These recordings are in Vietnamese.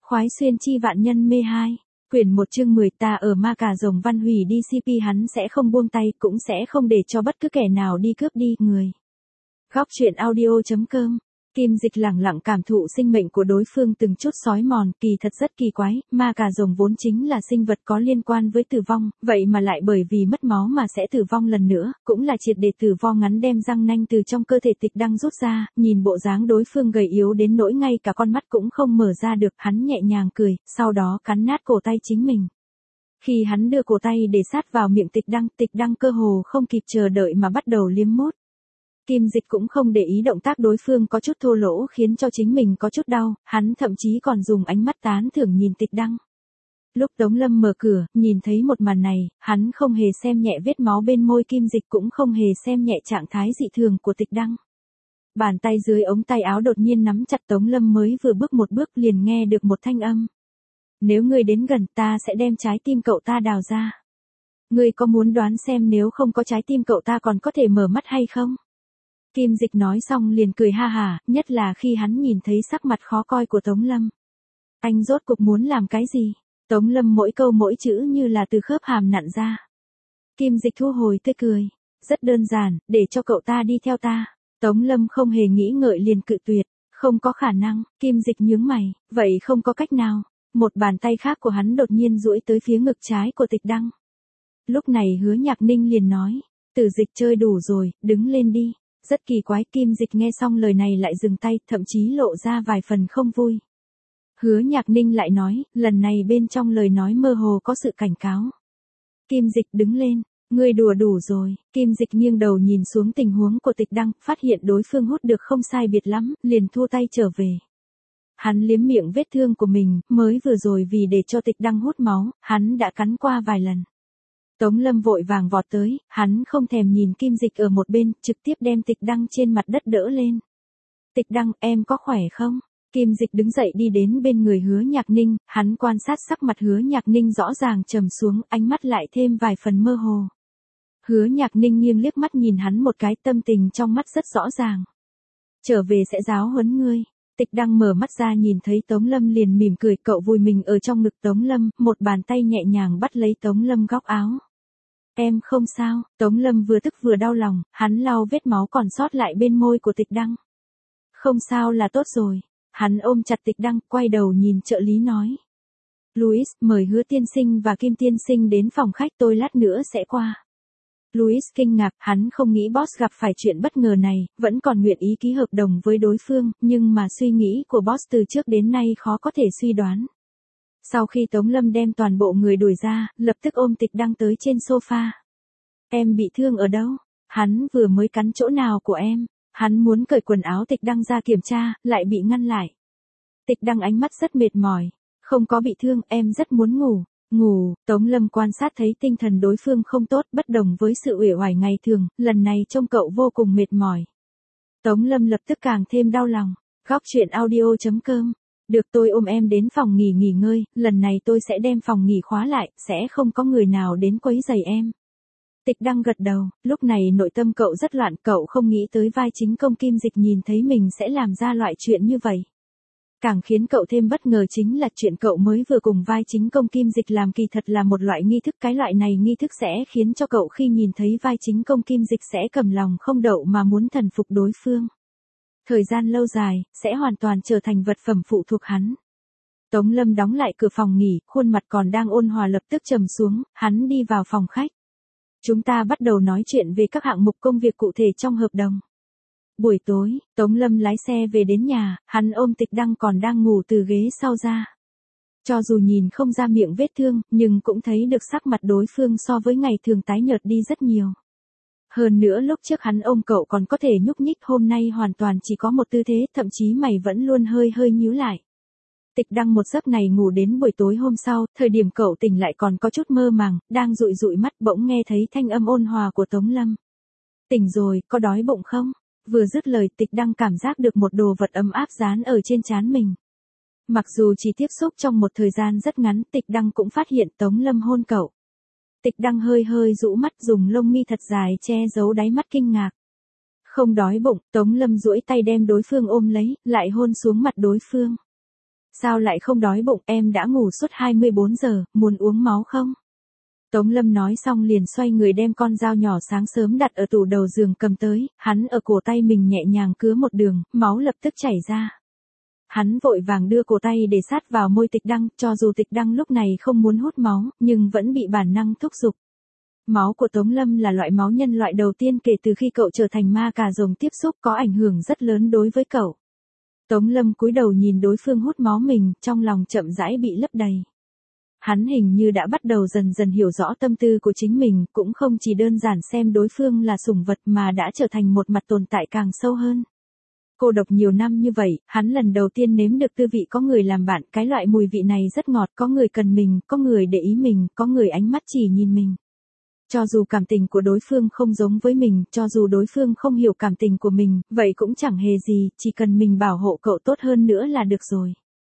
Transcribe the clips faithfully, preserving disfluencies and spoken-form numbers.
Khoái xuyên chi vạn nhân mê hai. Quyển một chương mười ta ở ma cà rồng văn hủy đi xê pê hắn sẽ không buông tay cũng sẽ không để cho bất cứ kẻ nào đi cướp đi người. Góc truyện audio.com Kim Dịch lẳng lặng cảm thụ sinh mệnh của đối phương từng chút xói mòn, kỳ thật rất kỳ quái, ma cà rồng vốn chính là sinh vật có liên quan với tử vong, vậy mà lại bởi vì mất máu mà sẽ tử vong lần nữa, cũng là triệt để tử vong. Ngắn đem răng nanh từ trong cơ thể Tịch Đăng rút ra, nhìn bộ dáng đối phương gầy yếu đến nỗi ngay cả con mắt cũng không mở ra được, hắn nhẹ nhàng cười, sau đó cắn nát cổ tay chính mình. Khi hắn đưa cổ tay để sát vào miệng Tịch Đăng, Tịch Đăng cơ hồ không kịp chờ đợi mà bắt đầu liếm mốt. Kim Dịch cũng không để ý động tác đối phương có chút thô lỗ khiến cho chính mình có chút đau, hắn thậm chí còn dùng ánh mắt tán thưởng nhìn Tịch Đăng. Lúc Tống Lâm mở cửa, nhìn thấy một màn này, hắn không hề xem nhẹ vết máu bên môi Kim Dịch cũng không hề xem nhẹ trạng thái dị thường của Tịch Đăng. Bàn tay dưới ống tay áo đột nhiên nắm chặt Tống Lâm mới vừa bước một bước liền nghe được một thanh âm. Nếu ngươi đến gần ta sẽ đem trái tim cậu ta đào ra. Ngươi có muốn đoán xem nếu không có trái tim cậu ta còn có thể mở mắt hay không? Kim Dịch nói xong liền cười ha hả, nhất là khi hắn nhìn thấy sắc mặt khó coi của Tống Lâm. Anh rốt cuộc muốn làm cái gì? Tống Lâm mỗi câu mỗi chữ như là từ khớp hàm nặn ra. Kim Dịch thu hồi tươi cười. Rất đơn giản, để cho cậu ta đi theo ta. Tống Lâm không hề nghĩ ngợi liền cự tuyệt. Không có khả năng, Kim Dịch nhướng mày, vậy không có cách nào. Một bàn tay khác của hắn đột nhiên duỗi tới phía ngực trái của Tịch Đăng. Lúc này Hứa Nhạc Ninh liền nói, Tử Dịch chơi đủ rồi, đứng lên đi. Rất kỳ quái, Kim Dịch nghe xong lời này lại dừng tay, thậm chí lộ ra vài phần không vui. Hứa Nhạc Ninh lại nói, lần này bên trong lời nói mơ hồ có sự cảnh cáo. Kim Dịch đứng lên, ngươi đùa đủ rồi. Kim Dịch nghiêng đầu nhìn xuống tình huống của Tịch Đăng, phát hiện đối phương hút được không sai biệt lắm, liền thua tay trở về. Hắn liếm miệng vết thương của mình, mới vừa rồi vì để cho Tịch Đăng hút máu, hắn đã cắn qua vài lần. Tống Lâm vội vàng vọt tới, hắn không thèm nhìn Kim Dịch ở một bên, trực tiếp đem Tịch Đăng trên mặt đất đỡ lên. Tịch Đăng, em có khỏe không? Kim Dịch đứng dậy đi đến bên người Hứa Nhạc Ninh, hắn quan sát sắc mặt Hứa Nhạc Ninh rõ ràng trầm xuống, ánh mắt lại thêm vài phần mơ hồ. Hứa Nhạc Ninh nghiêng liếc mắt nhìn hắn một cái, tâm tình trong mắt rất rõ ràng. Trở về sẽ giáo huấn ngươi. Tịch Đăng mở mắt ra nhìn thấy Tống Lâm liền mỉm cười, cậu vùi mình ở trong ngực Tống Lâm, một bàn tay nhẹ nhàng bắt lấy Tống Lâm góc áo. Em không sao, Tống Lâm vừa tức vừa đau lòng, hắn lau vết máu còn sót lại bên môi của Tịch Đăng. Không sao là tốt rồi, hắn ôm chặt Tịch Đăng, quay đầu nhìn trợ lý nói. Louis, mời Hứa tiên sinh và Kim tiên sinh đến phòng khách, tôi lát nữa sẽ qua. Louis kinh ngạc, hắn không nghĩ boss gặp phải chuyện bất ngờ này, vẫn còn nguyện ý ký hợp đồng với đối phương, nhưng mà suy nghĩ của boss từ trước đến nay khó có thể suy đoán. Sau khi Tống Lâm đem toàn bộ người đuổi ra, lập tức ôm Tịch Đăng tới trên sofa. Em bị thương ở đâu? Hắn vừa mới cắn chỗ nào của em? Hắn muốn cởi quần áo Tịch Đăng ra kiểm tra, lại bị ngăn lại. Tịch Đăng ánh mắt rất mệt mỏi. Không có bị thương, em rất muốn ngủ. Ngủ, Tống Lâm quan sát thấy tinh thần đối phương không tốt, bất đồng với sự uể oải ngày thường, lần này trông cậu vô cùng mệt mỏi. Tống Lâm lập tức càng thêm đau lòng. Góc truyện audio.com Được, tôi ôm em đến phòng nghỉ nghỉ ngơi, lần này tôi sẽ đem phòng nghỉ khóa lại, sẽ không có người nào đến quấy rầy em. Tịch Đăng gật đầu, lúc này nội tâm cậu rất loạn, cậu không nghĩ tới vai chính công Kim Dịch nhìn thấy mình sẽ làm ra loại chuyện như vậy. Càng khiến cậu thêm bất ngờ chính là chuyện cậu mới vừa cùng vai chính công Kim Dịch làm kỳ thật là một loại nghi thức, cái loại này nghi thức sẽ khiến cho cậu khi nhìn thấy vai chính công Kim Dịch sẽ cầm lòng không đậu mà muốn thần phục đối phương. Thời gian lâu dài, sẽ hoàn toàn trở thành vật phẩm phụ thuộc hắn. Tống Lâm đóng lại cửa phòng nghỉ, khuôn mặt còn đang ôn hòa lập tức trầm xuống, hắn đi vào phòng khách. Chúng ta bắt đầu nói chuyện về các hạng mục công việc cụ thể trong hợp đồng. Buổi tối, Tống Lâm lái xe về đến nhà, hắn ôm Tịch Đăng còn đang ngủ từ ghế sau ra. Cho dù nhìn không ra miệng vết thương, nhưng cũng thấy được sắc mặt đối phương so với ngày thường tái nhợt đi rất nhiều. Hơn nữa lúc trước hắn ôm cậu còn có thể nhúc nhích, hôm nay hoàn toàn chỉ có một tư thế, thậm chí mày vẫn luôn hơi hơi nhíu lại. Tịch Đăng một giấc này ngủ đến buổi tối hôm sau, thời điểm cậu tỉnh lại còn có chút mơ màng, đang dụi dụi mắt bỗng nghe thấy thanh âm ôn hòa của Tống Lâm. Tỉnh rồi, có đói bụng không? Vừa dứt lời Tịch Đăng cảm giác được một đồ vật ấm áp dán ở trên trán mình. Mặc dù chỉ tiếp xúc trong một thời gian rất ngắn, Tịch Đăng cũng phát hiện Tống Lâm hôn cậu. Tịch Đăng hơi hơi rũ mắt dùng lông mi thật dài che giấu đáy mắt kinh ngạc. Không đói bụng, Tống Lâm duỗi tay đem đối phương ôm lấy, lại hôn xuống mặt đối phương. Sao lại không đói bụng, em đã ngủ suốt hai mươi bốn giờ, muốn uống máu không? Tống Lâm nói xong liền xoay người đem con dao nhỏ sáng sớm đặt ở tủ đầu giường cầm tới, hắn ở cổ tay mình nhẹ nhàng cứa một đường, máu lập tức chảy ra. Hắn vội vàng đưa cổ tay để sát vào môi Tịch Đăng, cho dù Tịch Đăng lúc này không muốn hút máu, nhưng vẫn bị bản năng thúc giục. Máu của Tống Lâm là loại máu nhân loại đầu tiên kể từ khi cậu trở thành ma cà rồng tiếp xúc, có ảnh hưởng rất lớn đối với cậu. Tống Lâm cúi đầu nhìn đối phương hút máu mình, trong lòng chậm rãi bị lấp đầy. Hắn hình như đã bắt đầu dần dần hiểu rõ tâm tư của chính mình, cũng không chỉ đơn giản xem đối phương là sủng vật mà đã trở thành một mặt tồn tại càng sâu hơn. Cô độc nhiều năm như vậy, hắn lần đầu tiên nếm được tư vị có người làm bạn, cái loại mùi vị này rất ngọt, có người cần mình, có người để ý mình, có người ánh mắt chỉ nhìn mình. Cho dù cảm tình của đối phương không giống với mình, cho dù đối phương không hiểu cảm tình của mình, vậy cũng chẳng hề gì, chỉ cần mình bảo hộ cậu tốt hơn nữa là được rồi.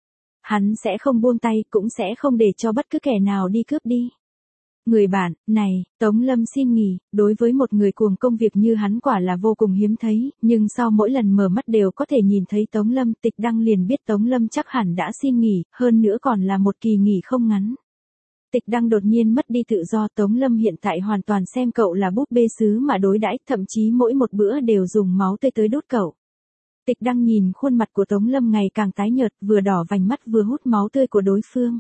Hắn sẽ không buông tay, cũng sẽ không để cho bất cứ kẻ nào đi cướp đi. Người bạn, này, Tống Lâm xin nghỉ, đối với một người cuồng công việc như hắn quả là vô cùng hiếm thấy, nhưng sau mỗi lần mở mắt đều có thể nhìn thấy Tống Lâm, Tịch Đăng liền biết Tống Lâm chắc hẳn đã xin nghỉ, hơn nữa còn là một kỳ nghỉ không ngắn. Tịch Đăng đột nhiên mất đi tự do, Tống Lâm hiện tại hoàn toàn xem cậu là búp bê sứ mà đối đãi, thậm chí mỗi một bữa đều dùng máu tươi tới đốt cậu. Tịch Đăng nhìn khuôn mặt của Tống Lâm ngày càng tái nhợt, vừa đỏ vành mắt vừa hút máu tươi của đối phương.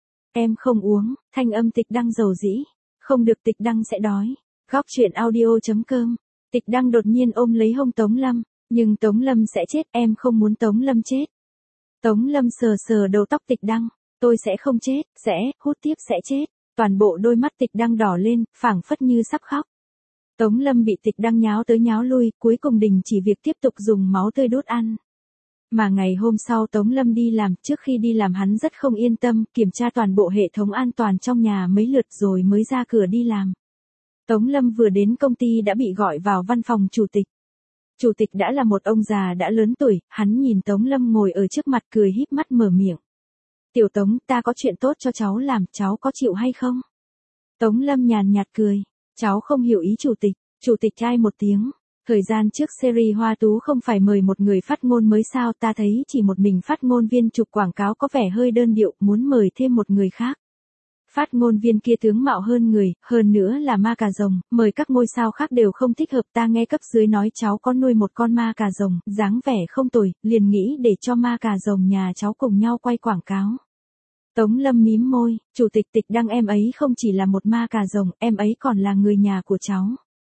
Em không uống, thanh âm Tịch Đăng dầu dĩ. Không được, Tịch Đăng sẽ đói. Góc truyện audio chấm com. Tịch Đăng đột nhiên ôm lấy hông Tống Lâm, nhưng Tống Lâm sẽ chết, em không muốn Tống Lâm chết. Tống Lâm sờ sờ đầu tóc Tịch Đăng, tôi sẽ không chết, sẽ, hút tiếp sẽ chết. Toàn bộ đôi mắt Tịch Đăng đỏ lên, phảng phất như sắp khóc. Tống Lâm bị Tịch Đăng nháo tới nháo lui, cuối cùng đình chỉ việc tiếp tục dùng máu tươi đốt ăn. Mà ngày hôm sau Tống Lâm đi làm, trước khi đi làm hắn rất không yên tâm, kiểm tra toàn bộ hệ thống an toàn trong nhà mấy lượt rồi mới ra cửa đi làm. Tống Lâm vừa đến công ty đã bị gọi vào văn phòng chủ tịch. Chủ tịch đã là một ông già đã lớn tuổi, hắn nhìn Tống Lâm ngồi ở trước mặt cười híp mắt mở miệng. Tiểu Tống, ta có chuyện tốt cho cháu làm, cháu có chịu hay không? Tống Lâm nhàn nhạt cười, cháu không hiểu ý chủ tịch. Chủ tịch ai một tiếng. Thời gian trước series Hoa Tú không phải mời một người phát ngôn mới sao, ta thấy chỉ một mình phát ngôn viên chụp quảng cáo có vẻ hơi đơn điệu, muốn mời thêm một người khác. Phát ngôn viên kia tướng mạo hơn người, hơn nữa là ma cà rồng, mời các ngôi sao khác đều không thích hợp, ta nghe cấp dưới nói cháu có nuôi một con ma cà rồng, dáng vẻ không tồi, liền nghĩ để cho ma cà rồng nhà cháu cùng nhau quay quảng cáo. Tống Lâm mím môi, chủ tịch Tịch Đăng em ấy không chỉ là một ma cà rồng, em ấy còn là người nhà của cháu.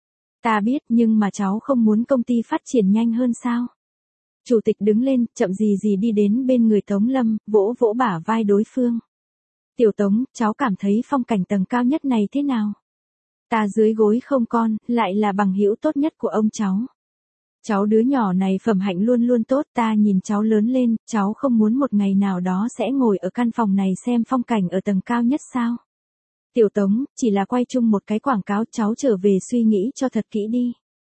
Ta biết, nhưng mà cháu không muốn công ty phát triển nhanh hơn sao? Chủ tịch đứng lên, chậm gì gì đi đến bên người Tống Lâm, vỗ vỗ bả vai đối phương. Tiểu Tống, cháu cảm thấy phong cảnh tầng cao nhất này thế nào? Ta dưới gối không con, lại là bằng hữu tốt nhất của ông cháu. Cháu đứa nhỏ này phẩm hạnh luôn luôn tốt, ta nhìn cháu lớn lên, cháu không muốn một ngày nào đó sẽ ngồi ở căn phòng này xem phong cảnh ở tầng cao nhất sao? Tiểu Tống, chỉ là quay chung một cái quảng cáo, cháu trở về suy nghĩ cho thật kỹ đi.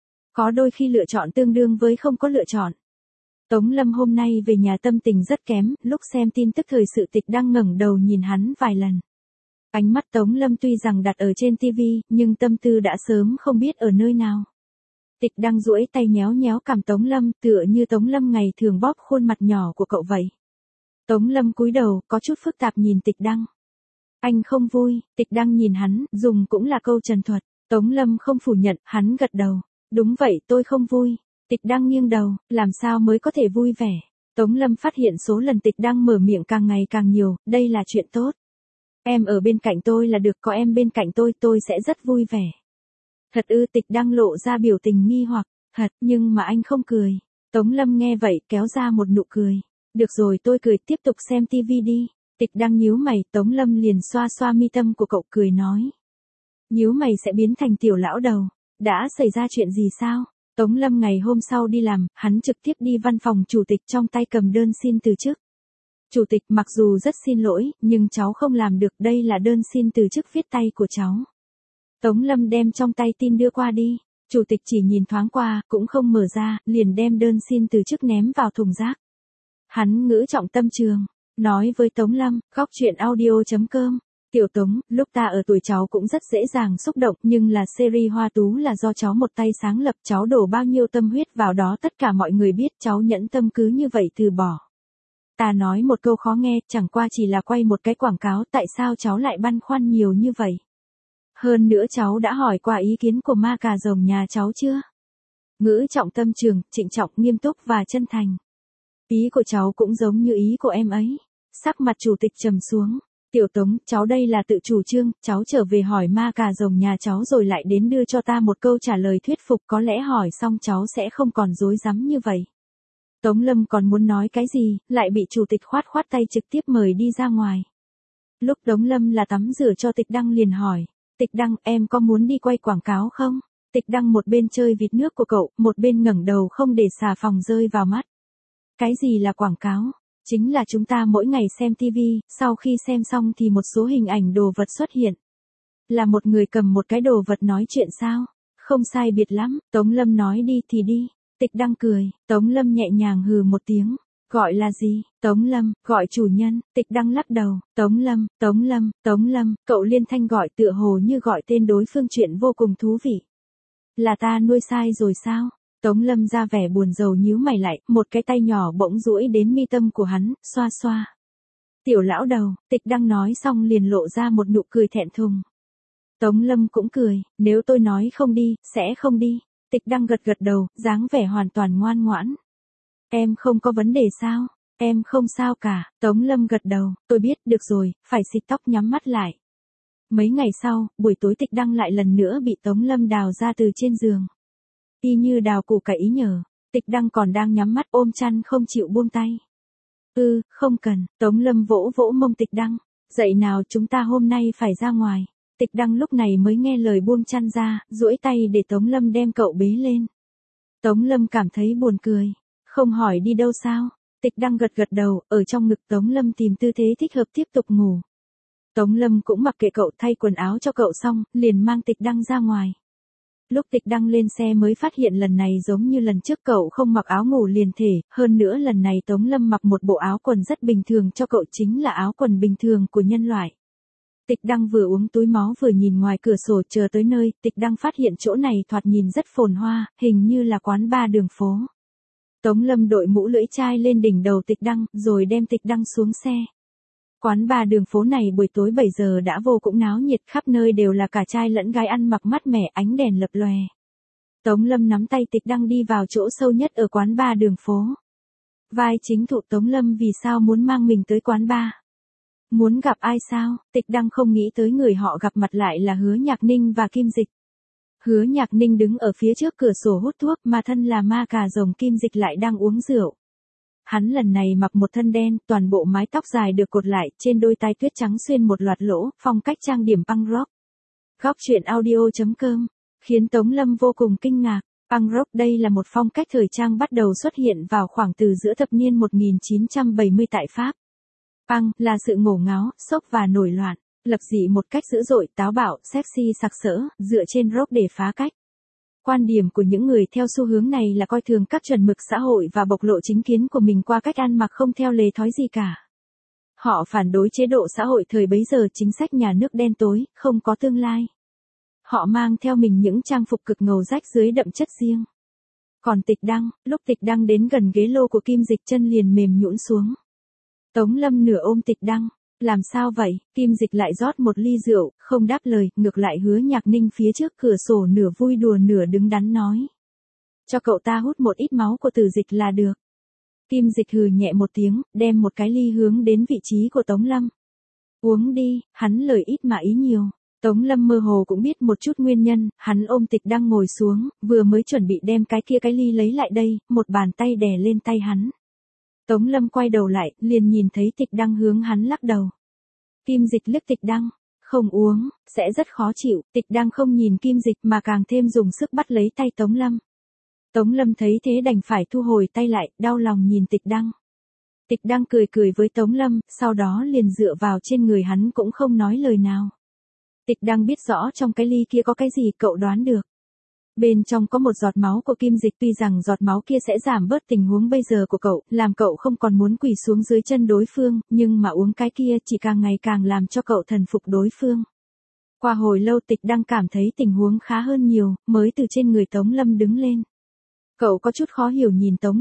Có đôi khi lựa chọn tương đương với không có lựa chọn. Tống Lâm hôm nay về nhà tâm tình rất kém, lúc xem tin tức thời sự Tịch Đăng ngẩng đầu nhìn hắn vài lần. Ánh mắt Tống Lâm tuy rằng đặt ở trên tivi, nhưng tâm tư đã sớm không biết ở nơi nào. Tịch Đăng duỗi tay nhéo nhéo cằm Tống Lâm, tựa như Tống Lâm ngày thường bóp khuôn mặt nhỏ của cậu vậy. Tống Lâm cúi đầu, có chút phức tạp nhìn Tịch Đăng. Anh không vui, Tịch Đăng nhìn hắn, dùng cũng là câu trần thuật. Tống Lâm không phủ nhận, hắn gật đầu. Đúng vậy, tôi không vui. Tịch Đăng nghiêng đầu, làm sao mới có thể vui vẻ. Tống Lâm phát hiện số lần Tịch Đăng mở miệng càng ngày càng nhiều, đây là chuyện tốt. Em ở bên cạnh tôi là được, có em bên cạnh tôi, tôi sẽ rất vui vẻ. Thật ư? Tịch Đăng lộ ra biểu tình nghi hoặc, thật, nhưng mà anh không cười. Tống Lâm nghe vậy, kéo ra một nụ cười. Được rồi, tôi cười, tiếp tục xem tivi đi. Tịch Đăng nhíu mày, Tống Lâm liền xoa xoa mi tâm của cậu cười nói. Nhíu mày sẽ biến thành tiểu lão đầu. Đã xảy ra chuyện gì sao? Tống Lâm ngày hôm sau đi làm, hắn trực tiếp đi văn phòng chủ tịch trong tay cầm đơn xin từ chức. Chủ tịch, mặc dù rất xin lỗi, nhưng cháu không làm được, đây là đơn xin từ chức viết tay của cháu. Tống Lâm đem trong tay tin đưa qua đi. Chủ tịch chỉ nhìn thoáng qua, cũng không mở ra, liền đem đơn xin từ chức ném vào thùng rác. Hắn ngữ trọng tâm trường, nói với Tống Lâm, góc truyện audio chấm com. Tiểu Tống, lúc ta ở tuổi cháu cũng rất dễ dàng xúc động, nhưng là series Hoa Tú là do cháu một tay sáng lập, cháu đổ bao nhiêu tâm huyết vào đó tất cả mọi người biết, cháu nhẫn tâm cứ như vậy từ bỏ. Ta nói một câu khó nghe, chẳng qua chỉ là quay một cái quảng cáo, tại sao cháu lại băn khoăn nhiều như vậy? Hơn nữa cháu đã hỏi qua ý kiến của ma cà rồng nhà cháu chưa? Ngữ trọng tâm trường, trịnh trọng, nghiêm túc và chân thành. Ý của cháu cũng giống như ý của em ấy. Sắc mặt chủ tịch trầm xuống. Tiểu Tống, cháu đây là tự chủ trương, cháu trở về hỏi ma cà rồng nhà cháu rồi lại đến đưa cho ta một câu trả lời thuyết phục, có lẽ hỏi xong cháu sẽ không còn rối rắm như vậy. Tống Lâm còn muốn nói cái gì, lại bị chủ tịch khoát khoát tay trực tiếp mời đi ra ngoài. Lúc Tống Lâm là tắm rửa cho Tịch Đăng liền hỏi, Tịch Đăng, em có muốn đi quay quảng cáo không? Tịch Đăng một bên chơi vịt nước của cậu, một bên ngẩng đầu không để xà phòng rơi vào mắt. Cái gì là quảng cáo? Chính là chúng ta mỗi ngày xem tivi, sau khi xem xong thì một số hình ảnh đồ vật xuất hiện. Là một người cầm một cái đồ vật nói chuyện sao? Không sai biệt lắm, Tống Lâm nói đi thì đi. Tịch Đăng cười, Tống Lâm nhẹ nhàng hừ một tiếng. Gọi là gì? Tống Lâm, gọi chủ nhân. Tịch Đăng lắc đầu, Tống Lâm, Tống Lâm, Tống Lâm, cậu liên thanh gọi tựa hồ như gọi tên đối phương, chuyện vô cùng thú vị. Là ta nuôi sai rồi sao? Tống Lâm ra vẻ buồn rầu nhíu mày lại, một cái tay nhỏ bỗng duỗi đến mi tâm của hắn, xoa xoa. Tiểu lão đầu, Tịch Đăng nói xong liền lộ ra một nụ cười thẹn thùng. Tống Lâm cũng cười, nếu tôi nói không đi, sẽ không đi. Tịch Đăng gật gật đầu, dáng vẻ hoàn toàn ngoan ngoãn. Em không có vấn đề sao? Em không sao cả. Tống Lâm gật đầu, tôi biết, được rồi, phải xịt tóc nhắm mắt lại. Mấy ngày sau, buổi tối Tịch Đăng lại lần nữa bị Tống Lâm đào ra từ trên giường. Y như đào củ cải ý nhờ. Tịch Đăng còn đang nhắm mắt ôm chăn không chịu buông tay. Ừ, không cần. Tống Lâm vỗ vỗ mông Tịch Đăng. Dậy nào, chúng ta hôm nay phải ra ngoài. Tịch Đăng lúc này mới nghe lời buông chăn ra, duỗi tay để Tống Lâm đem cậu bế lên. Tống Lâm cảm thấy buồn cười. Không hỏi đi đâu sao? Tịch Đăng gật gật đầu, ở trong ngực Tống Lâm tìm tư thế thích hợp tiếp tục ngủ. Tống Lâm cũng mặc kệ cậu, thay quần áo cho cậu xong, liền mang Tịch Đăng ra ngoài. Lúc Tịch Đăng lên xe mới phát hiện lần này giống như lần trước cậu không mặc áo ngủ liền thể, hơn nữa lần này Tống Lâm mặc một bộ áo quần rất bình thường cho cậu, chính là áo quần bình thường của nhân loại. Tịch Đăng vừa uống túi máu vừa nhìn ngoài cửa sổ, chờ tới nơi, Tịch Đăng phát hiện chỗ này thoạt nhìn rất phồn hoa, hình như là quán bar đường phố. Tống Lâm đội mũ lưỡi chai lên đỉnh đầu Tịch Đăng, rồi đem Tịch Đăng xuống xe. Quán bar đường phố này buổi tối bảy giờ đã vô cùng náo nhiệt, khắp nơi đều là cả trai lẫn gái ăn mặc mát mẻ, ánh đèn lập lòe. Tống Lâm nắm tay Tịch Đăng đi vào chỗ sâu nhất ở quán bar đường phố. Vai chính thụ Tống Lâm vì sao muốn mang mình tới quán bar? Muốn gặp ai sao? Tịch Đăng không nghĩ tới người họ gặp mặt lại là Hứa Nhạc Ninh và Kim Dịch. Hứa Nhạc Ninh đứng ở phía trước cửa sổ hút thuốc, mà thân là ma cà rồng Kim Dịch lại đang uống rượu. Hắn lần này mặc một thân đen, toàn bộ mái tóc dài được cột lại, trên đôi tai tuyết trắng xuyên một loạt lỗ, phong cách trang điểm punk rock. Góc truyện audio chấm com khiến Tống Lâm vô cùng kinh ngạc. Punk rock đây là một phong cách thời trang bắt đầu xuất hiện vào khoảng từ giữa thập niên một nghìn chín trăm bảy mươi tại Pháp. Punk là sự ngổ ngáo, sốc và nổi loạn, lập dị một cách dữ dội, táo bạo, sexy sặc sỡ, dựa trên rock để phá cách. Quan điểm của những người theo xu hướng này là coi thường các chuẩn mực xã hội và bộc lộ chính kiến của mình qua cách ăn mặc không theo lề thói gì cả. Họ phản đối chế độ xã hội thời bấy giờ, chính sách nhà nước đen tối, không có tương lai. Họ mang theo mình những trang phục cực ngầu rách dưới đậm chất riêng. Còn Tịch Đăng, lúc Tịch Đăng đến gần ghế lô của Kim Dịch chân liền mềm nhũn xuống. Tống Lâm nửa ôm Tịch Đăng. Làm sao vậy? Kim Dịch lại rót một ly rượu, không đáp lời, ngược lại Hứa Nhạc Ninh phía trước cửa sổ nửa vui đùa nửa đứng đắn nói. Cho cậu ta hút một ít máu của Tử Dịch là được. Kim Dịch hừ nhẹ một tiếng, đem một cái ly hướng đến vị trí của Tống Lâm. Uống đi, hắn lời ít mà ý nhiều. Tống Lâm mơ hồ cũng biết một chút nguyên nhân, hắn ôm Tịch Đăng ngồi xuống, vừa mới chuẩn bị đem cái kia cái ly lấy lại đây, một bàn tay đè lên tay hắn. Tống Lâm quay đầu lại, liền nhìn thấy Tịch Đăng hướng hắn lắc đầu. Kim Dịch liếc Tịch Đăng, không uống, sẽ rất khó chịu. Tịch Đăng không nhìn Kim Dịch mà càng thêm dùng sức bắt lấy tay Tống Lâm. Tống Lâm thấy thế đành phải thu hồi tay lại, đau lòng nhìn Tịch Đăng. Tịch Đăng cười cười với Tống Lâm, sau đó liền dựa vào trên người hắn cũng không nói lời nào. Tịch Đăng biết rõ trong cái ly kia có cái gì, cậu đoán được. Bên trong có một giọt máu của Kim Dịch, tuy rằng giọt máu kia sẽ giảm bớt tình huống bây giờ của cậu, làm cậu không còn muốn quỳ xuống dưới chân đối phương, nhưng mà uống cái kia chỉ càng ngày càng làm cho cậu thần phục đối phương. Qua hồi lâu Tịch Đăng cảm thấy tình huống khá hơn nhiều, mới từ trên người Tống Lâm đứng lên. Cậu có chút khó hiểu nhìn Tống Lâm,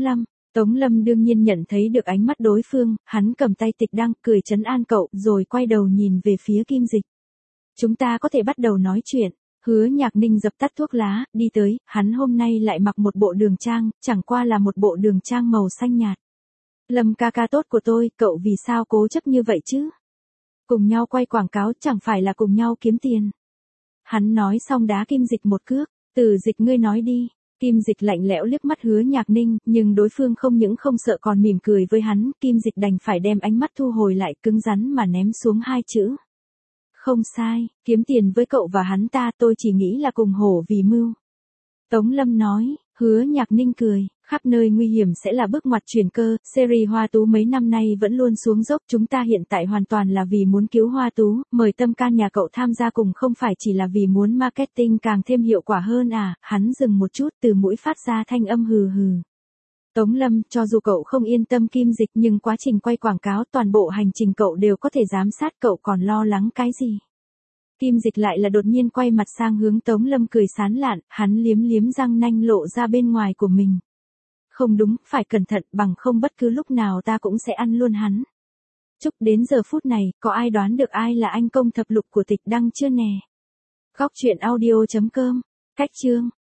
Tống Lâm đương nhiên nhận thấy được ánh mắt đối phương, hắn cầm tay Tịch Đăng, cười trấn an cậu, rồi quay đầu nhìn về phía Kim Dịch. Chúng ta có thể bắt đầu nói chuyện. Hứa Nhạc Ninh dập tắt thuốc lá, đi tới, hắn hôm nay lại mặc một bộ đường trang, chẳng qua là một bộ đường trang màu xanh nhạt. Lâm ca ca tốt của tôi, cậu vì sao cố chấp như vậy chứ? Cùng nhau quay quảng cáo chẳng phải là cùng nhau kiếm tiền. Hắn nói xong đá Kim Dịch một cước, Từ Dịch ngươi nói đi. Kim Dịch lạnh lẽo liếc mắt Hứa Nhạc Ninh, nhưng đối phương không những không sợ còn mỉm cười với hắn, Kim Dịch đành phải đem ánh mắt thu hồi lại, cứng rắn mà ném xuống hai chữ. Không sai, kiếm tiền với cậu và hắn ta, tôi chỉ nghĩ là cùng hổ vì mưu. Tống Lâm nói. Hứa Nhạc Ninh cười, khắp nơi nguy hiểm sẽ là bước ngoặt chuyển cơ, series Hoa Tú mấy năm nay vẫn luôn xuống dốc, chúng ta hiện tại hoàn toàn là vì muốn cứu Hoa Tú, mời tâm can nhà cậu tham gia cùng không phải chỉ là vì muốn marketing càng thêm hiệu quả hơn à, hắn dừng một chút, từ mũi phát ra thanh âm hừ hừ. Tống Lâm, cho dù cậu không yên tâm Kim Dịch nhưng quá trình quay quảng cáo toàn bộ hành trình cậu đều có thể giám sát, cậu còn lo lắng cái gì? Kim Dịch lại là đột nhiên quay mặt sang hướng Tống Lâm cười sán lạn, hắn liếm liếm răng nanh lộ ra bên ngoài của mình. Không đúng, phải cẩn thận, bằng không bất cứ lúc nào ta cũng sẽ ăn luôn hắn. Chúc đến giờ phút này, có ai đoán được ai là anh công thập lục của Tịch Đăng chưa nè? Góc truyện audio chấm com, cách chương.